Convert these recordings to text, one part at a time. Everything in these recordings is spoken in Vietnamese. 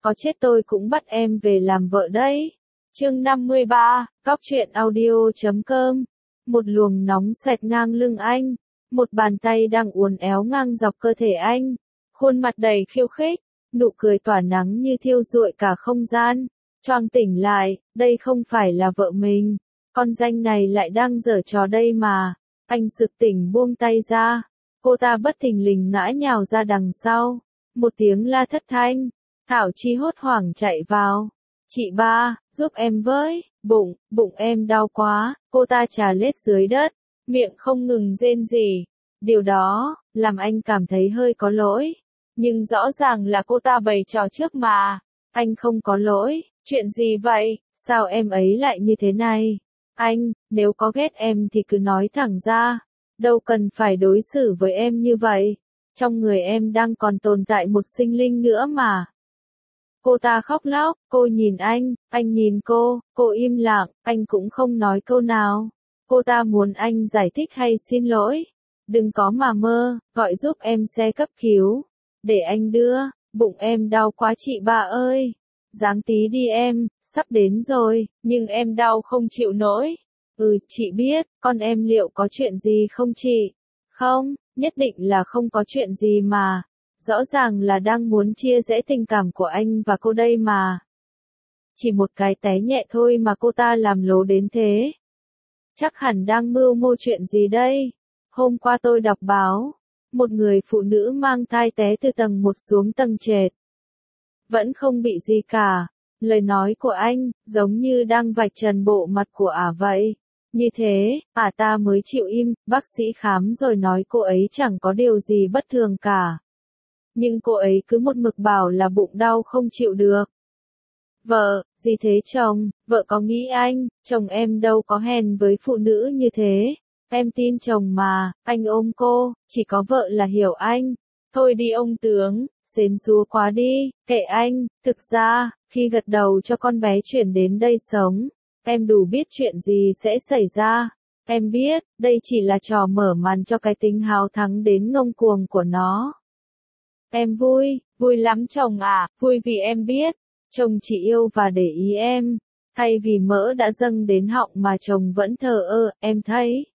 có chết tôi cũng bắt em về làm vợ đấy. Chương 53, Cóc truyện audio.com. Một luồng nóng xẹt ngang lưng anh, một bàn tay đang uốn éo ngang dọc cơ thể anh, khuôn mặt đầy khiêu khích, nụ cười tỏa nắng như thiêu rụi cả không gian. Choàng tỉnh lại, đây không phải là vợ mình, con danh này lại đang giở trò đây mà. Anh sực tỉnh buông tay ra, cô ta bất thình lình ngã nhào ra đằng sau, một tiếng la thất thanh. Thảo Chi hốt hoảng chạy vào. Chị ba, giúp em với, bụng em đau quá, cô ta trà lết dưới đất, miệng không ngừng rên rỉ. Điều đó, làm anh cảm thấy hơi có lỗi. Nhưng rõ ràng là cô ta bày trò trước mà. Anh không có lỗi, chuyện gì vậy, sao em ấy lại như thế này? Anh, nếu có ghét em thì cứ nói thẳng ra, đâu cần phải đối xử với em như vậy. Trong người em đang còn tồn tại một sinh linh nữa mà. Cô ta khóc lóc, cô nhìn anh nhìn cô im lặng, anh cũng không nói câu nào. Cô ta muốn anh giải thích hay xin lỗi. Đừng có mà mơ, gọi giúp em xe cấp cứu. Để anh đưa, bụng em đau quá chị ba ơi. Ráng tí đi em, sắp đến rồi, nhưng em đau không chịu nổi. Chị biết, con em liệu có chuyện gì không chị? Không, nhất định là không có chuyện gì mà. Rõ ràng là đang muốn chia rẽ tình cảm của anh và cô đây mà. Chỉ một cái té nhẹ thôi mà cô ta làm lố đến thế. Chắc hẳn đang mưu mô chuyện gì đây? Hôm qua tôi đọc báo, một người phụ nữ mang thai té từ tầng 1 xuống tầng trệt. Vẫn không bị gì cả. Lời nói của anh, giống như đang vạch trần bộ mặt của ả vậy. Như thế, ta mới chịu im, bác sĩ khám rồi nói cô ấy chẳng có điều gì bất thường cả. Nhưng cô ấy cứ một mực bảo là bụng đau không chịu được. Vợ, gì thế chồng, vợ có nghĩ chồng em đâu có hèn với phụ nữ như thế. Em tin chồng mà, anh ôm cô, chỉ có vợ là hiểu anh. Thôi đi ông tướng, xến xúa quá đi, kệ anh. Thực ra, khi gật đầu cho con bé chuyển đến đây sống, em đủ biết chuyện gì sẽ xảy ra. Em biết, đây chỉ là trò mở màn cho cái tính háo thắng đến ngông cuồng của nó. Em vui lắm chồng à, vui vì em biết, chồng chỉ yêu và để ý em, thay vì mỡ đã dâng đến họng mà chồng vẫn thờ ơ, em thấy.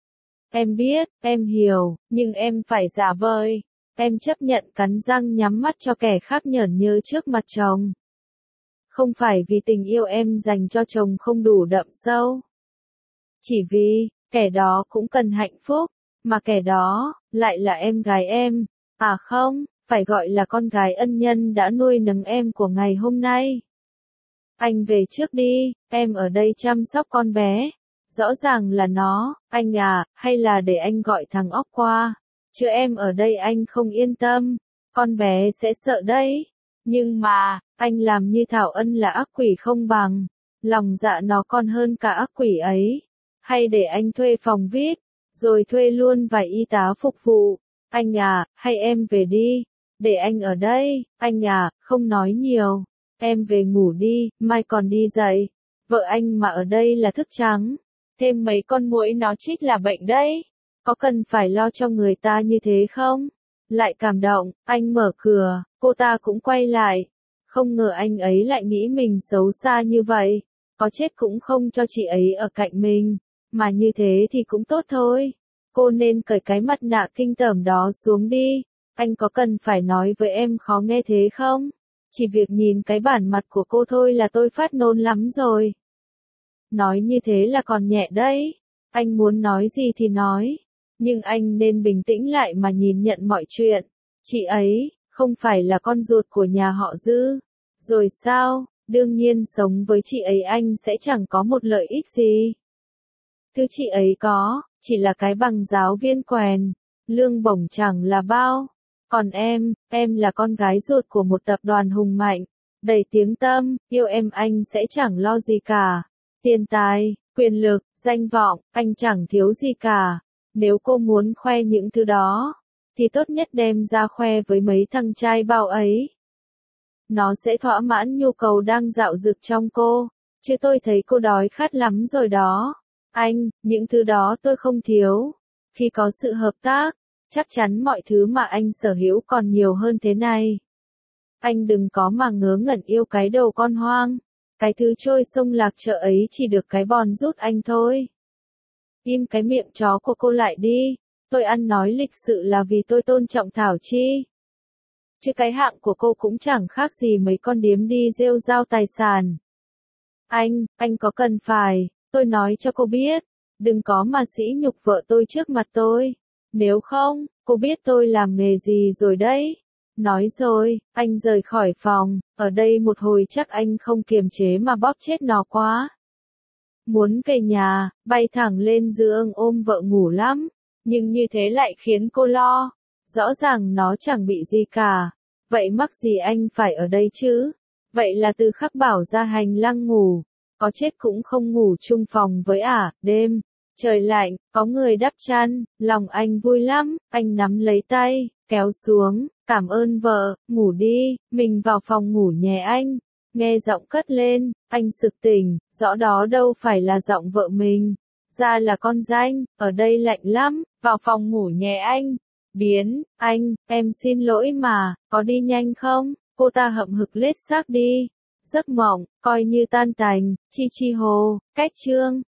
Em biết, em hiểu, nhưng em phải giả vời, em chấp nhận cắn răng nhắm mắt cho kẻ khác nhởn nhơ trước mặt chồng. Không phải vì tình yêu em dành cho chồng không đủ đậm sâu. Chỉ vì, kẻ đó cũng cần hạnh phúc, mà kẻ đó, lại là em gái em, không. Phải gọi là con gái ân nhân đã nuôi nấng em của ngày hôm nay. Anh về trước đi, em ở đây chăm sóc con bé. Rõ ràng là nó, anh à, hay là để anh gọi thằng óc qua. Chứ em ở đây anh không yên tâm, con bé sẽ sợ đấy. Nhưng mà, anh làm như Thảo Ân là ác quỷ không bằng. Lòng dạ nó còn hơn cả ác quỷ ấy. Hay để anh thuê phòng VIP, rồi thuê luôn vài y tá phục vụ. Anh à, hay em về đi. Để anh ở đây, anh à, không nói nhiều. Em về ngủ đi, mai còn đi dậy. Vợ anh mà ở đây là thức trắng. Thêm mấy con muỗi nó chích là bệnh đấy. Có cần phải lo cho người ta như thế không? Lại cảm động, anh mở cửa, cô ta cũng quay lại. Không ngờ anh ấy lại nghĩ mình xấu xa như vậy. Có chết cũng không cho chị ấy ở cạnh mình. Mà như thế thì cũng tốt thôi. Cô nên cởi cái mặt nạ kinh tởm đó xuống đi. Anh có cần phải nói với em khó nghe thế không? Chỉ việc nhìn cái bản mặt của cô thôi là tôi phát nôn lắm rồi. Nói như thế là còn nhẹ đấy. Anh muốn nói gì thì nói. Nhưng anh nên bình tĩnh lại mà nhìn nhận mọi chuyện. Chị ấy, không phải là con ruột của nhà họ Dư. Rồi sao, đương nhiên sống với chị ấy anh sẽ chẳng có một lợi ích gì. Thứ chị ấy có, chỉ là cái bằng giáo viên quèn. Lương bổng chẳng là bao. Còn em là con gái ruột của một tập đoàn hùng mạnh, đầy tiếng tăm, yêu em anh sẽ chẳng lo gì cả. Tiền tài, quyền lực, danh vọng, anh chẳng thiếu gì cả. Nếu cô muốn khoe những thứ đó, thì tốt nhất đem ra khoe với mấy thằng trai bao ấy. Nó sẽ thỏa mãn nhu cầu đang dạo dực trong cô, chứ tôi thấy cô đói khát lắm rồi đó. Những thứ đó tôi không thiếu. Khi có sự hợp tác, chắc chắn mọi thứ mà anh sở hữu còn nhiều hơn thế này. anh đừng có mà ngớ ngẩn yêu cái đồ con hoang. Cái thứ trôi sông lạc chợ ấy chỉ được cái bòn rút anh thôi. Im cái miệng chó của cô lại đi. Tôi ăn nói lịch sự là vì tôi tôn trọng Thảo Chi. Chứ cái hạng của cô cũng chẳng khác gì mấy con điếm đi rêu rao tài sản. Anh có cần phải, tôi nói cho cô biết, đừng có mà sỉ nhục vợ tôi trước mặt tôi. Nếu không, cô biết tôi làm nghề gì rồi đấy. Nói rồi, anh rời khỏi phòng, ở đây một hồi chắc anh không kiềm chế mà bóp chết nó quá. Muốn về nhà, bay thẳng lên giường ôm vợ ngủ lắm, nhưng như thế lại khiến cô lo. Rõ ràng nó chẳng bị gì cả, vậy mắc gì anh phải ở đây chứ? Vậy là từ khắc bảo ra hành lang ngủ, có chết cũng không ngủ chung phòng với đêm. Trời lạnh, có người đắp chăn, lòng anh vui lắm, anh nắm lấy tay, kéo xuống, cảm ơn vợ, ngủ đi, mình vào phòng ngủ nhé anh. Nghe giọng cất lên, anh sực tỉnh, rõ đó đâu phải là giọng vợ mình, ra là con danh, ở đây lạnh lắm, vào phòng ngủ nhé anh. Anh, em xin lỗi mà, có đi nhanh không? Cô ta hậm hực lết xác đi. Giấc mộng, coi như tan tành, chi chi hồ, cách chương.